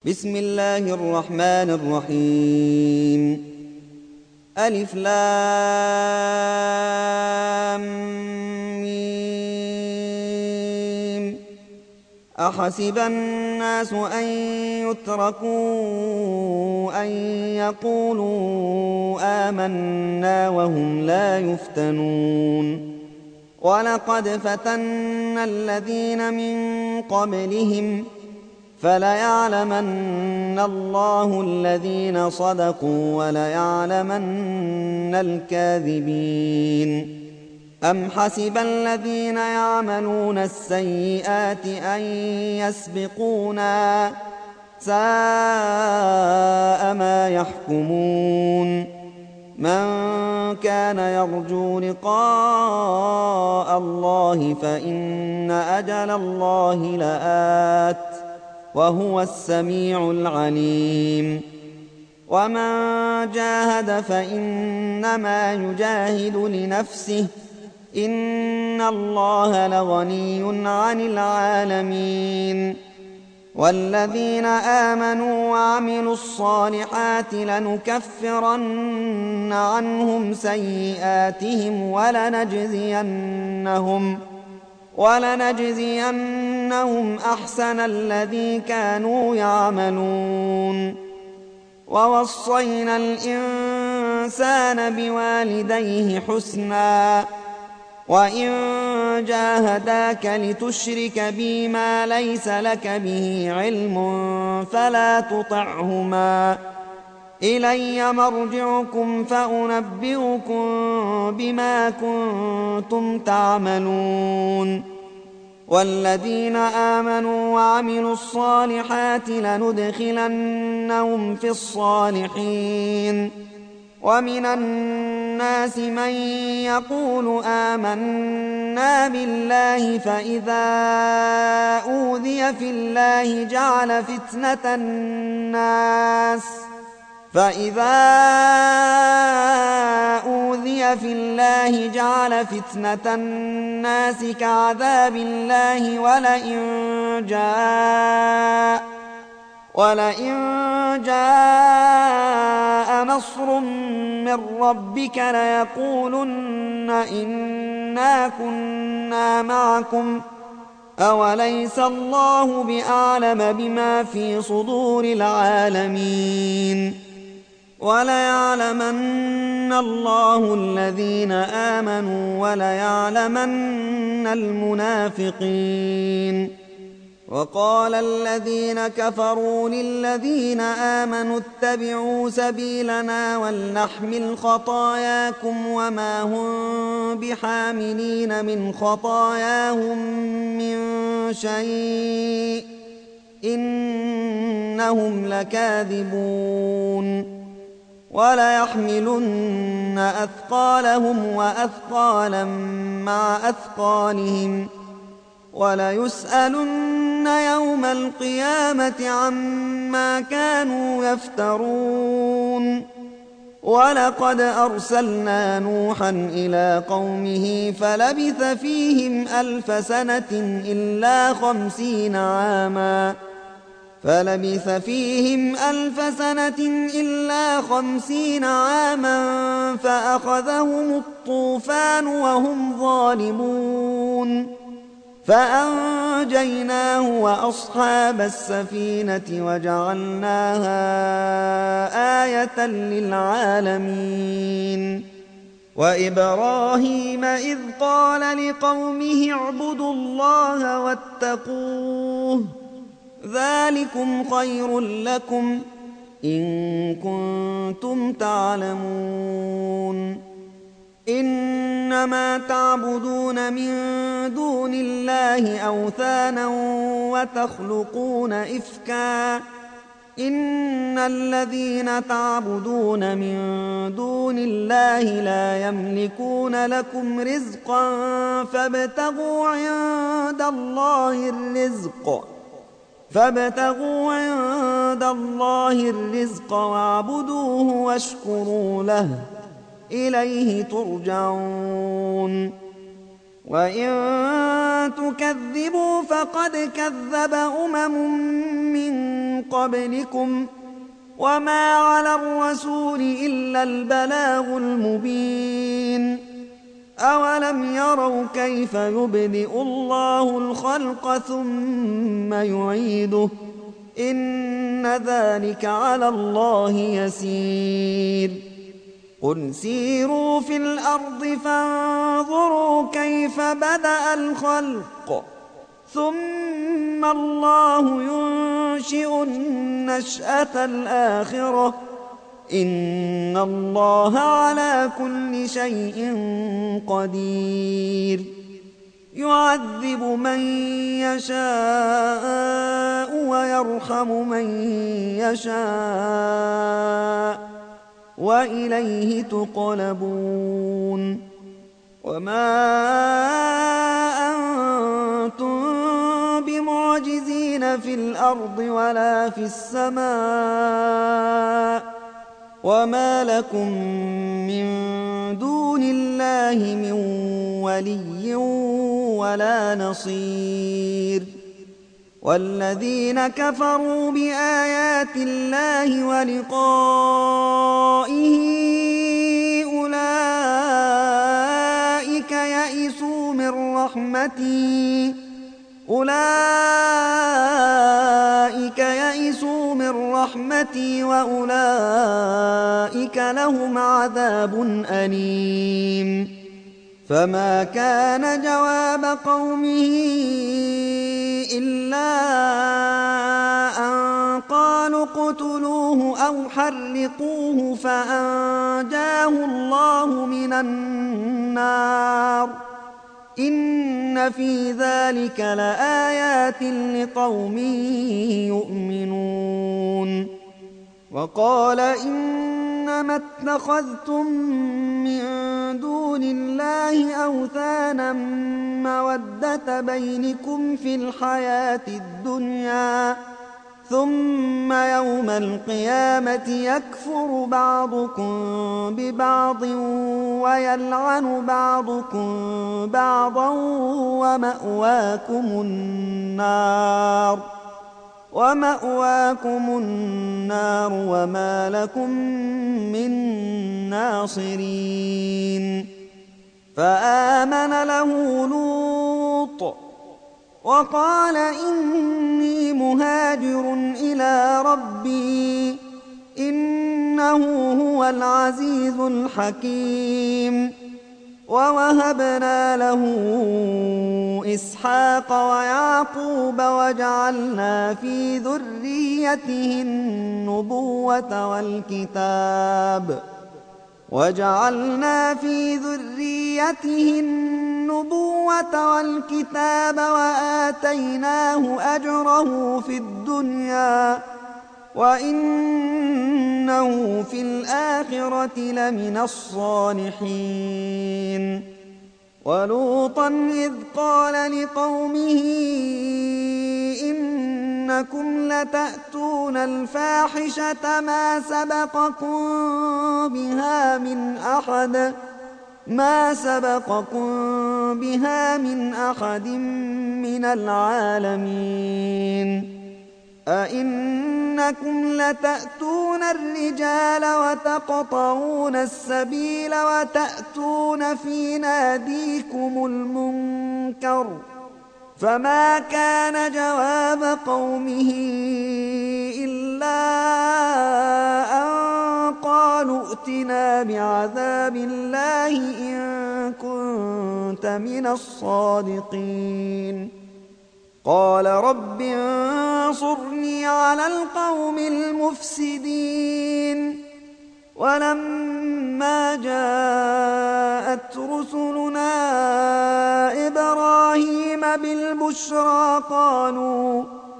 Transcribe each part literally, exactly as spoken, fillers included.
بسم الله الرحمن الرحيم. ألف لام ميم. أحسب الناس أن يتركوا أن يقولوا آمنا وهم لا يفتنون. ولقد فتنا الذين من قبلهم فليعلمن الله الذين صدقوا وليعلمن الكاذبين. أم حسب الذين يعملون السيئات أن يسبقونا ساء ما يحكمون. من كان يرجو لقاء الله فإن أجل الله لآت وهو السميع العليم. ومن جاهد فإنما يجاهد لنفسه إن الله لغني عن العالمين. والذين آمنوا وعملوا الصالحات لنكفرن عنهم سيئاتهم ولنجزينهم ولنجزينهم أحسن الذي كانوا يعملون. ووصينا الإنسان بوالديه حسنا وإن جاهداك لتشرك بي ما ليس لك به علم فلا تطعهما إلي مرجعكم فأنبئكم بما كنتم تعملون. والذين آمنوا وعملوا الصالحات لندخلنهم في الصالحين. ومن الناس من يقول آمنا بالله فإذا أوذي في الله جعل فتنة الناس فإذا أوذي في الله جعل فتنة الناس كعذاب الله ولئن جاء ولئن جاء نصر من ربك ليقولن إنا كنا معكم أوليس الله بأعلم بما في صدور العالمين. وليعلمن الله الذين آمنوا وليعلمن المنافقين. وقال الذين كفروا للذين آمنوا اتبعوا سبيلنا ولنحمل خطاياكم وما هم بحاملين من خطاياهم من شيء إنهم لكاذبون. وليحملن أثقالهم وأثقالا مع أثقالهم وليسألن يوم القيامة عما كانوا يفترون. ولقد أرسلنا نوحا إلى قومه فلبث فيهم ألف سنة إلا خمسين عاما فلبث فيهم ألف سنة إلا خمسين عاما فأخذهم الطوفان وهم ظالمون فأنجيناه وأصحاب السفينة وجعلناها آية للعالمين. وإبراهيم إذ قال لقومه اعبدوا الله واتقوه ذلكم خير لكم إن كنتم تعلمون. إنما تعبدون من دون الله أوثانا وتخلقون إفكا إن الذين تعبدون من دون الله لا يملكون لكم رزقا فابتغوا عند الله الرزق فابتغوا عند الله الرزق واعبدوه واشكروا له إليه ترجعون. وإن تكذبوا فقد كذب أمم من قبلكم وما على الرسول إلا البلاغ المبين أولم يروا كيف يبدئ الله الخلق ثم يعيده إن ذلك على الله يسير قل سيروا في الأرض فانظروا كيف بدأ الخلق ثم الله ينشئ النشأة الآخرة إن الله على كل شيء قدير يعذب من يشاء ويرحم من يشاء وإليه تقلبون وما أنتم بمعجزين في الأرض ولا في السماء وما لكم من دون الله من ولي ولا نصير والذين كفروا بآيات الله ولقائه أولئك يئسوا من رحمتي أولئك يئسوا من رحمتي وأولئك لهم عذاب أليم فما كان جواب قومه إلا أن قالوا اقتلوه أو حرقوه فأنجاه الله من النار إن في ذلك لآيات لقوم يؤمنون وقال إنما اتخذتم من دون الله أوثانا مودة بينكم في الحياة الدنيا ثم يوم القيامة يكفر بعضكم ببعض ويلعن بعضكم بعضا ومأواكم النار ومأواكم النار وما لكم من ناصرين فآمن له لوط وقال إني مهاجر إلى ربي إنه هو العزيز الحكيم ووهبنا له إسحاق ويعقوب وجعلنا في ذريته النبوة والكتاب وجعلنا في ذريته النبوة والكتاب وآتيناه أجره في الدنيا وإنه في الآخرة لمن الصالحين ولوطا إذ قال لقومه إنكم لتأتون الفاحشة ما سبقكم بها من أحد ما سبقكم بها من أحد من العالمين أئنكم لتأتون الرجال وتقطعون السبيل وتأتون في ناديكم المنكر فما كان جواب قومه إلا أن قالوا ائتنا بعذاب الله إن كنت من الصادقين قال رب انصرني على القوم المفسدين ولما جاءت رسلنا إبراهيم بالبشرى قالوا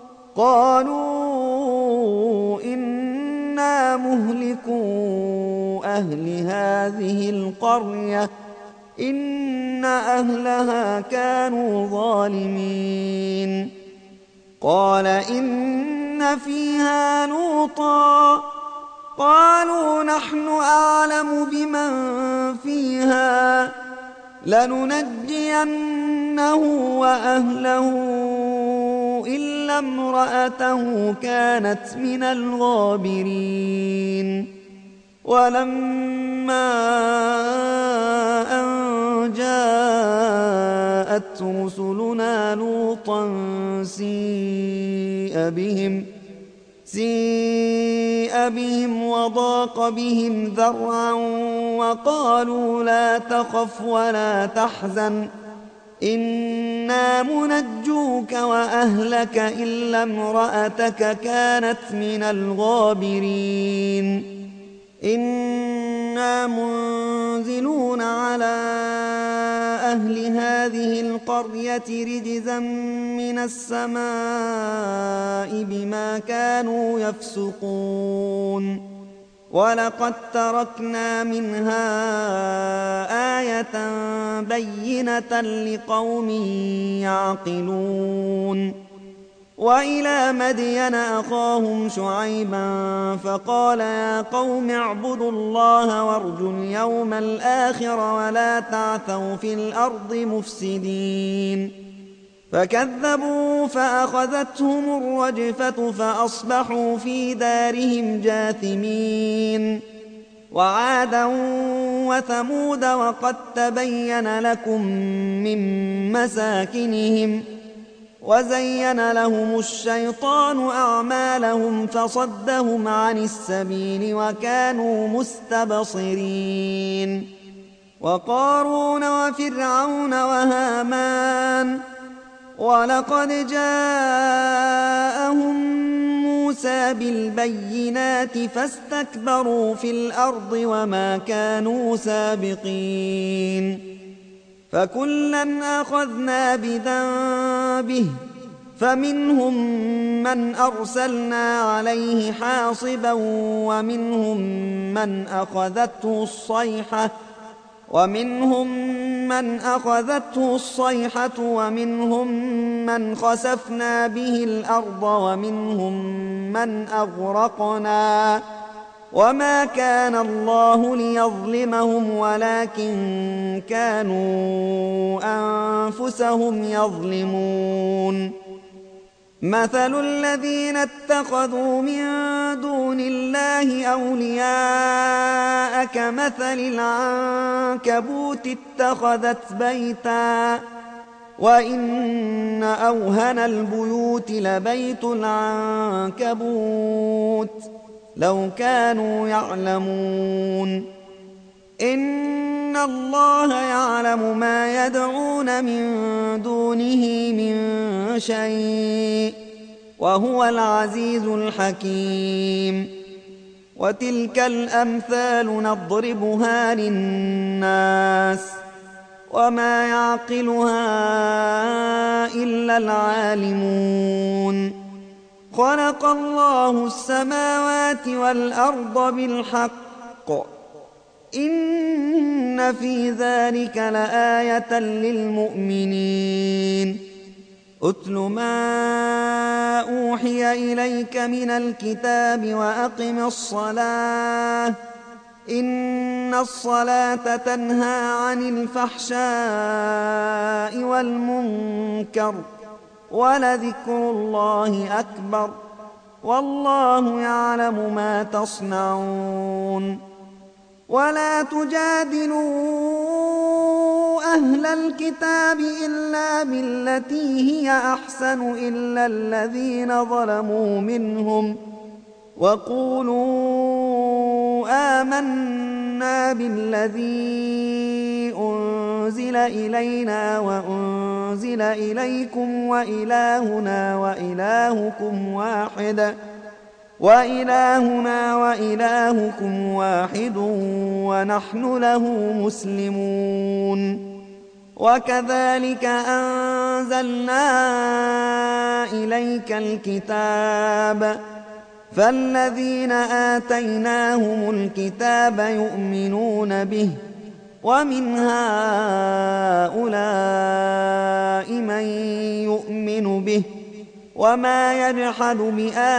قالوا إنا مهلكو أهل هذه القرية إن أهلها كانوا ظالمين قال إن فيها لوطا قالوا نحن أعلم بمن فيها لننجينه وأهله إلا امرأته كانت من الغابرين ولما أن جاءت رسلنا لوطا سيء بهم سيء بهم وضاق بهم ذرعا وقالوا لا تخف ولا تحزن إنا منجوك وأهلك إلا امرأتك كانت من الغابرين إنا منزلون على أهل هذه القرية رجزا من السماء بما كانوا يفسقون ولقد تركنا منها آية بينة لقوم يعقلون وإلى مدين أخاهم شعيبا فقال يا قوم اعبدوا الله وارجوا اليوم الآخر ولا تعثوا في الأرض مفسدين فكذبوا فأخذتهم الرجفة فأصبحوا في دارهم جاثمين وعادا وثمود وقد تبين لكم من مساكنهم وزين لهم الشيطان أعمالهم فصدهم عن السبيل وكانوا مستبصرين وقارون وفرعون وهامان ولقد جاءهم موسى بالبينات فاستكبروا في الأرض وما كانوا سابقين فكلا أخذنا بذنبه فمنهم من أرسلنا عليه حاصبا ومنهم من أخذته الصيحة ومنهم من أخذته الصيحة ومنهم من خسفنا به الأرض ومنهم من أغرقنا وما كان الله ليظلمهم ولكن كانوا أنفسهم يظلمون مثل الذين اتخذوا من دون الله أولياء كمثل العنكبوت اتخذت بيتا وإن أوهن البيوت لبيت العنكبوت لو كانوا يعلمون إن الله يعلم ما يدعون من دونه من شيء وهو العزيز الحكيم وتلك الأمثال نضربها للناس وما يعقلها إلا العالمون خلق الله السماوات والأرض بالحق إن في ذلك لآية للمؤمنين أتل ما أوحي إليك من الكتاب وأقم الصلاة إن الصلاة تنهى عن الفحشاء والمنكر ولذكر الله أكبر والله يعلم ما تصنعون ولا تجادلوا أهل الكتاب إلا بالتي هي أحسن إلا الذين ظلموا منهم وقولوا آمنا بالذي أنزل إلينا وأنزل إليكم وإلهنا وإلهكم واحد وإلهنا وإلهكم واحد ونحن له مسلمون وكذلك أنزلنا إليك الكتاب فالذين آتيناهم الكتاب يؤمنون به ومن هؤلاء من يؤمن به وما يجحد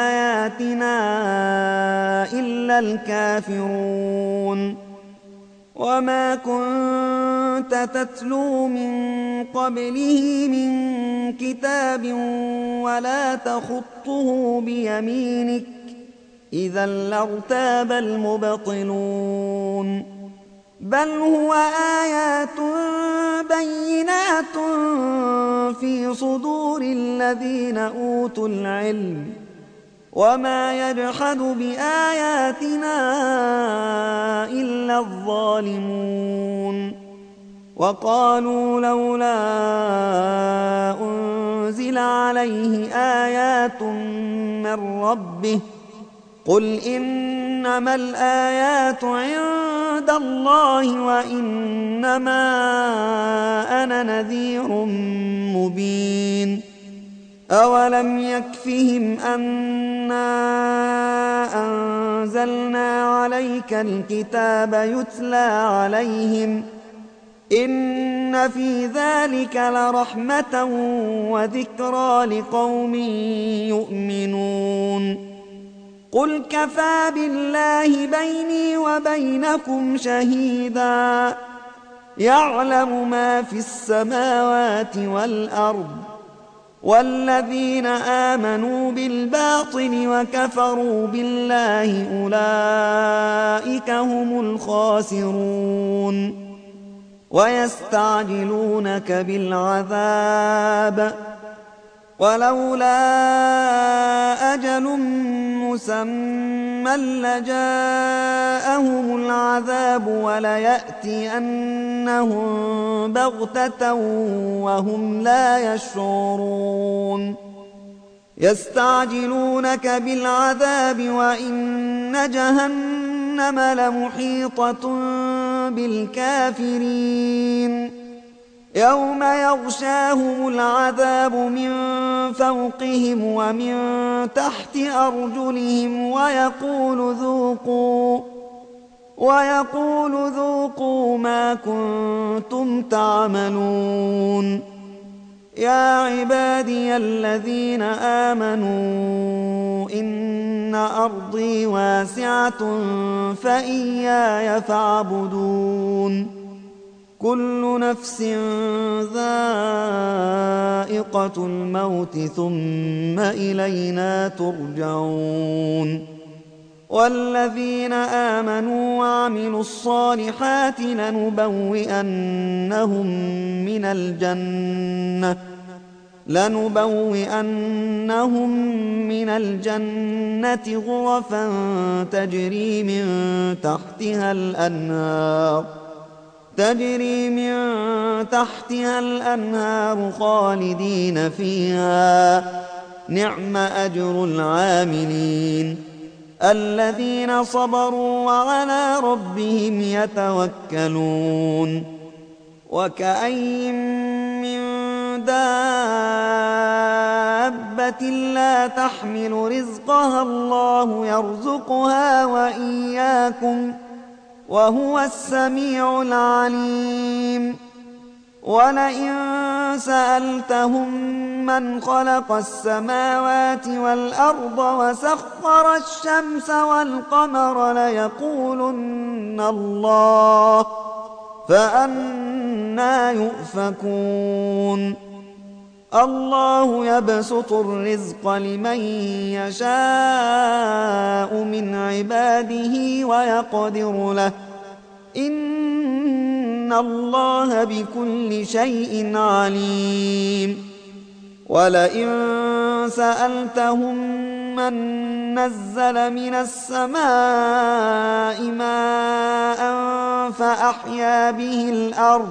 بآياتنا إلا الكافرون وما كنت تتلو من قبله من كتاب ولا تخطه بيمينك إذا لارتاب المبطلون بل هو آيات بينات في صدور الذين أوتوا العلم وما يجحد بآياتنا إلا الظالمون وقالوا لولا أنزل عليه آيات من ربه قل إنما الآيات عند الله وإنما أنا نذير مبين أولم يكفهم أنا أنزلنا عليك الكتاب يتلى عليهم إن في ذلك لرحمة وذكرى لقوم يؤمنون قل كفى بالله بيني وبينكم شهيدا يعلم ما في السماوات والأرض والذين آمنوا بالباطل وكفروا بالله أولئك هم الخاسرون ويستعجلونك بالعذاب ولولا أجل مسمى لجاءهم العذاب وليأتينهم بغتة وهم لا يشعرون يستعجلونك بالعذاب وإن جهنم لمحيطة بالكافرين يوم يغشاهم العذاب من فوقهم ومن تحت أرجلهم ويقول ذوقوا ويقول ذوقوا ما كنتم تعملون يا عبادي الذين آمنوا إن أرضي واسعة فإياي فاعبدون كل نفس ذائقة الموت ثم إلينا ترجعون والذين آمنوا وعملوا الصالحات لنبوئنهم من الجنة لنبوئنهم من الجنة غرفا تجري من تحتها الأنهار تجري من تحتها الأنهار خالدين فيها نعم أجر العاملين الذين صبروا وعلى ربهم يتوكلون وكأين من دابة لا تحمل رزقها الله يرزقها وإياكم وهو السميع العليم ولئن سألتهم من خلق السماوات والأرض وسخر الشمس والقمر ليقولن الله فأنى يؤفكون الله يبسط الرزق لمن يشاء من عباده ويقدر له إن الله بكل شيء عليم ولئن سألتهم من نزل من السماء ماء فأحيا به الأرض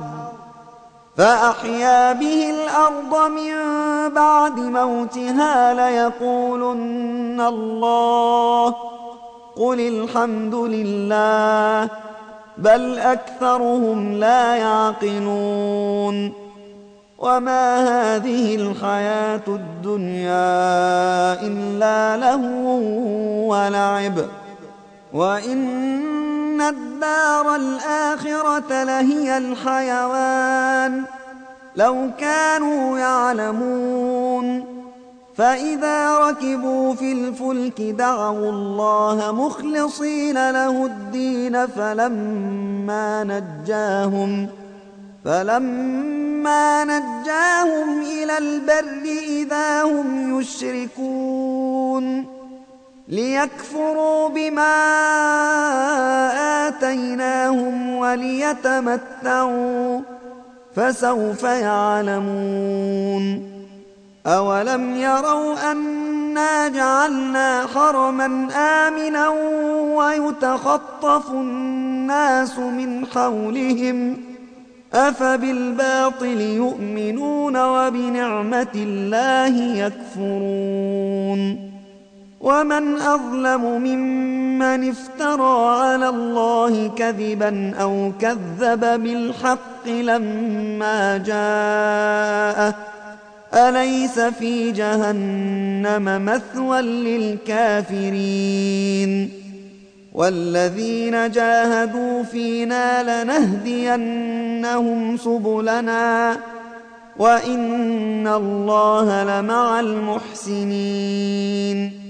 فأحيا به الأرض من بعد موتها ليقولن الله قل الحمد لله بل أكثرهم لا يعقلون وما هذه الحياة الدنيا إلا لهو ولعب وإن الدار الآخرة لهي الحيوان لو كانوا يعلمون فإذا ركبوا في الفلك دعوا الله مخلصين له الدين فلما نجاهم فلما نجاهم إلى البر إذا هم يشركون ليكفروا بما آتيناهم وليتمتعوا فسوف يعلمون أولم يروا أنا جعلنا حرما آمنا ويتخطف الناس من حولهم أفبالباطل يؤمنون وبنعمة الله يكفرون ومن أظلم ممن افترى على الله كذبا أو كذب بالحق لما جاءه أليس في جهنم مثوى للكافرين والذين جاهدوا فينا لنهدينهم سبلنا وإن الله لمع المحسنين